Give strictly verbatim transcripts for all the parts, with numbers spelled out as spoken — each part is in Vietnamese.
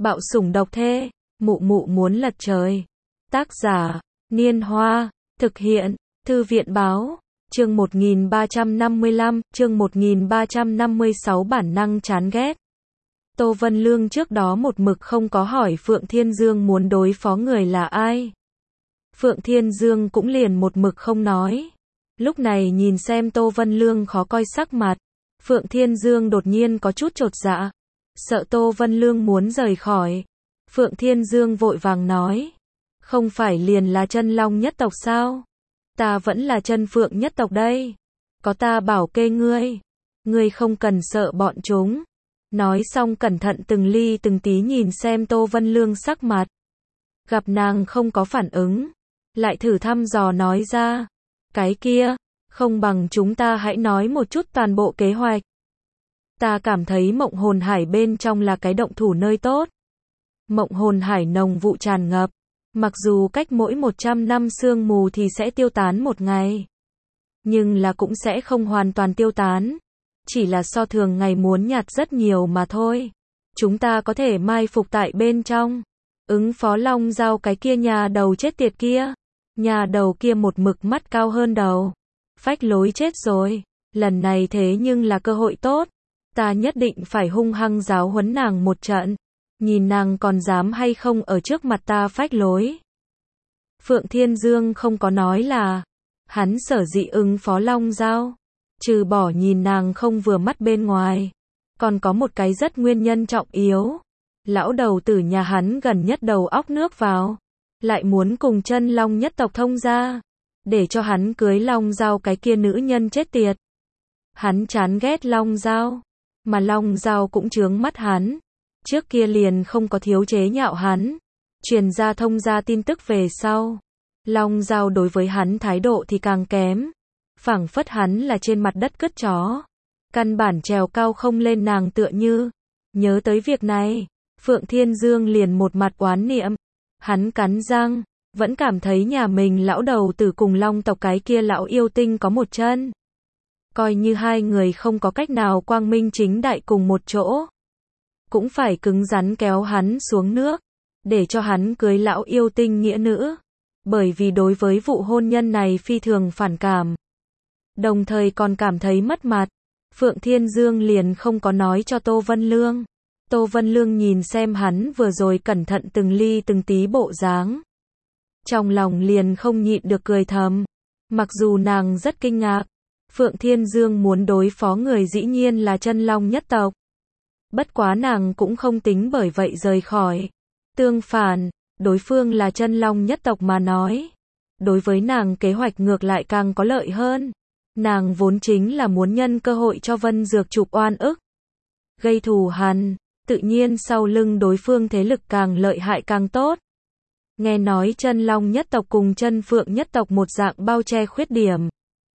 Bạo sủng độc thê, mụ mụ muốn lật trời. Tác giả, Niên Hoa, thực hiện, Thư viện báo, chương một nghìn ba trăm năm mươi lăm, chương một nghìn ba trăm năm mươi sáu bản năng chán ghét. Tô Vân Lương trước đó một mực không có hỏi Phượng Thiên Dương muốn đối phó người là ai. Phượng Thiên Dương cũng liền một mực không nói. Lúc này nhìn xem Tô Vân Lương khó coi sắc mặt, Phượng Thiên Dương đột nhiên có chút chột dạ, sợ Tô Vân Lương muốn rời khỏi. Phượng Thiên Dương vội vàng nói, không phải liền là chân long nhất tộc sao? Ta vẫn là chân phượng nhất tộc đây. Có ta bảo kê ngươi, ngươi không cần sợ bọn chúng. Nói xong cẩn thận từng ly từng tí nhìn xem Tô Vân Lương sắc mặt. Gặp nàng không có phản ứng, lại thử thăm dò nói ra, cái kia, không bằng chúng ta hãy nói một chút toàn bộ kế hoạch. Ta cảm thấy Mộng Hồn Hải bên trong là cái động thủ nơi tốt. Mộng Hồn Hải nồng vụ tràn ngập, mặc dù cách mỗi một trăm năm sương mù thì sẽ tiêu tán một ngày, nhưng là cũng sẽ không hoàn toàn tiêu tán, chỉ là so thường ngày muốn nhạt rất nhiều mà thôi. Chúng ta có thể mai phục tại bên trong, ứng phó Long Dao cái kia nhà đầu chết tiệt kia. Nhà đầu kia một mực mắt cao hơn đầu, phách lối chết rồi, lần này thế nhưng là cơ hội tốt, ta nhất định phải hung hăng giáo huấn nàng một trận, nhìn nàng còn dám hay không ở trước mặt ta phách lối. Phượng Thiên Dương không có nói là, hắn sở dĩ ứng phó Long Dao, trừ bỏ nhìn nàng không vừa mắt bên ngoài, còn có một cái rất nguyên nhân trọng yếu, lão đầu tử nhà hắn gần nhất đầu óc nước vào, lại muốn cùng chân long nhất tộc thông gia, để cho hắn cưới Long Dao cái kia nữ nhân chết tiệt. Hắn chán ghét Long Dao, mà Long Dao cũng chướng mắt hắn, trước kia liền không có thiếu chế nhạo hắn, truyền ra thông gia tin tức về sau, Long Dao đối với hắn thái độ thì càng kém, phảng phất hắn là trên mặt đất cất chó, căn bản trèo cao không lên nàng tựa như. Nhớ tới việc này, Phượng Thiên Dương liền một mặt oán niệm. Hắn cắn răng, vẫn cảm thấy nhà mình lão đầu tử cùng Long tộc cái kia lão yêu tinh có một chân. Coi như hai người không có cách nào quang minh chính đại cùng một chỗ, cũng phải cứng rắn kéo hắn xuống nước, để cho hắn cưới lão yêu tinh nghĩa nữ. Bởi vì đối với vụ hôn nhân này phi thường phản cảm, đồng thời còn cảm thấy mất mặt, Phượng Thiên Dương liền không có nói cho Tô Vân Lương. Tô Vân Lương nhìn xem hắn vừa rồi cẩn thận từng ly từng tí bộ dáng, trong lòng liền không nhịn được cười thầm. Mặc dù nàng rất kinh ngạc, Phượng Thiên Dương muốn đối phó người dĩ nhiên là chân long nhất tộc. Bất quá nàng cũng không tính bởi vậy rời khỏi. Tương phản, đối phương là chân long nhất tộc mà nói, đối với nàng kế hoạch ngược lại càng có lợi hơn. Nàng vốn chính là muốn nhân cơ hội cho Vân Dược chụp oan ức, gây thù hằn. Tự nhiên sau lưng đối phương thế lực càng lợi hại càng tốt. Nghe nói chân long nhất tộc cùng chân phượng nhất tộc một dạng bao che khuyết điểm.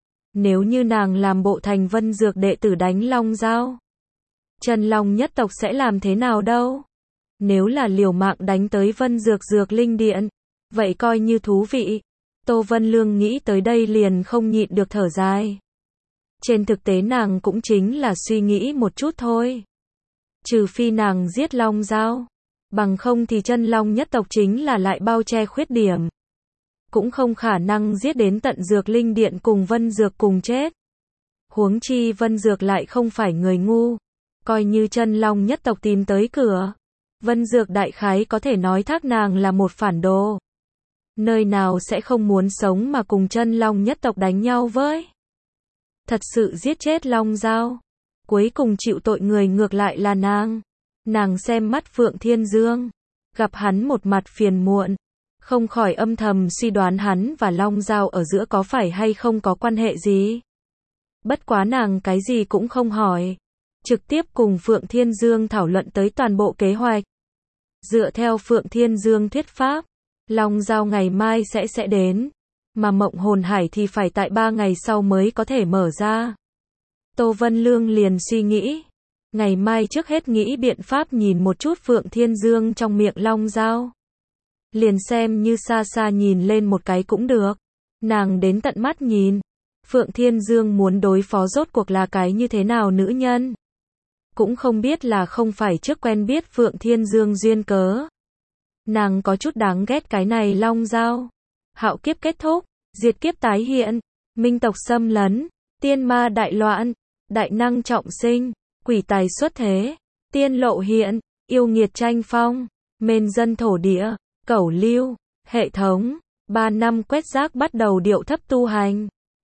Nếu như nàng làm bộ thành Vân Dược đệ tử đánh Long Dao, chân long nhất tộc sẽ làm thế nào đâu? Nếu là liều mạng đánh tới Vân Dược Dược Linh Điện, vậy coi như thú vị. Tô Vân Lương nghĩ tới đây liền không nhịn được thở dài. Trên thực tế nàng cũng chính là suy nghĩ một chút thôi. Trừ phi nàng giết Long Dao, bằng không thì chân long nhất tộc chính là lại bao che khuyết điểm, cũng không khả năng giết đến tận Dược Linh Điện cùng Vân Dược cùng chết. Huống chi Vân Dược lại không phải người ngu, coi như chân long nhất tộc tìm tới cửa, Vân Dược đại khái có thể nói thác nàng là một phản đồ, nơi nào sẽ không muốn sống mà cùng chân long nhất tộc đánh nhau với. Thật sự giết chết Long Dao, cuối cùng chịu tội người ngược lại là nàng. Nàng xem mắt Phượng Thiên Dương, gặp hắn một mặt phiền muộn, không khỏi âm thầm suy đoán hắn và Long Dao ở giữa có phải hay không có quan hệ gì. Bất quá nàng cái gì cũng không hỏi, trực tiếp cùng Phượng Thiên Dương thảo luận tới toàn bộ kế hoạch. Dựa theo Phượng Thiên Dương thuyết pháp, Long Dao ngày mai sẽ sẽ đến, mà Mộng Hồn Hải thì phải tại ba ngày sau mới có thể mở ra. Tô Vân Lương liền suy nghĩ, ngày mai trước hết nghĩ biện pháp nhìn một chút Phượng Thiên Dương trong miệng Long Dao. Liền xem như xa xa nhìn lên một cái cũng được. Nàng đến tận mắt nhìn, Phượng Thiên Dương muốn đối phó rốt cuộc là cái như thế nào nữ nhân. cũng không biết là không phải trước quen biết Phượng Thiên Dương duyên cớ. Nàng có chút đáng ghét cái này long dao. Hạo kiếp kết thúc, diệt kiếp tái hiện, minh tộc xâm lấn, tiên ma đại loạn, đại năng trọng sinh, quỷ tài xuất thế, tiên lộ hiện, yêu nghiệt tranh phong, mền dân thổ địa, cẩu lưu, hệ thống, ba năm quét rác bắt đầu điệu thấp tu hành.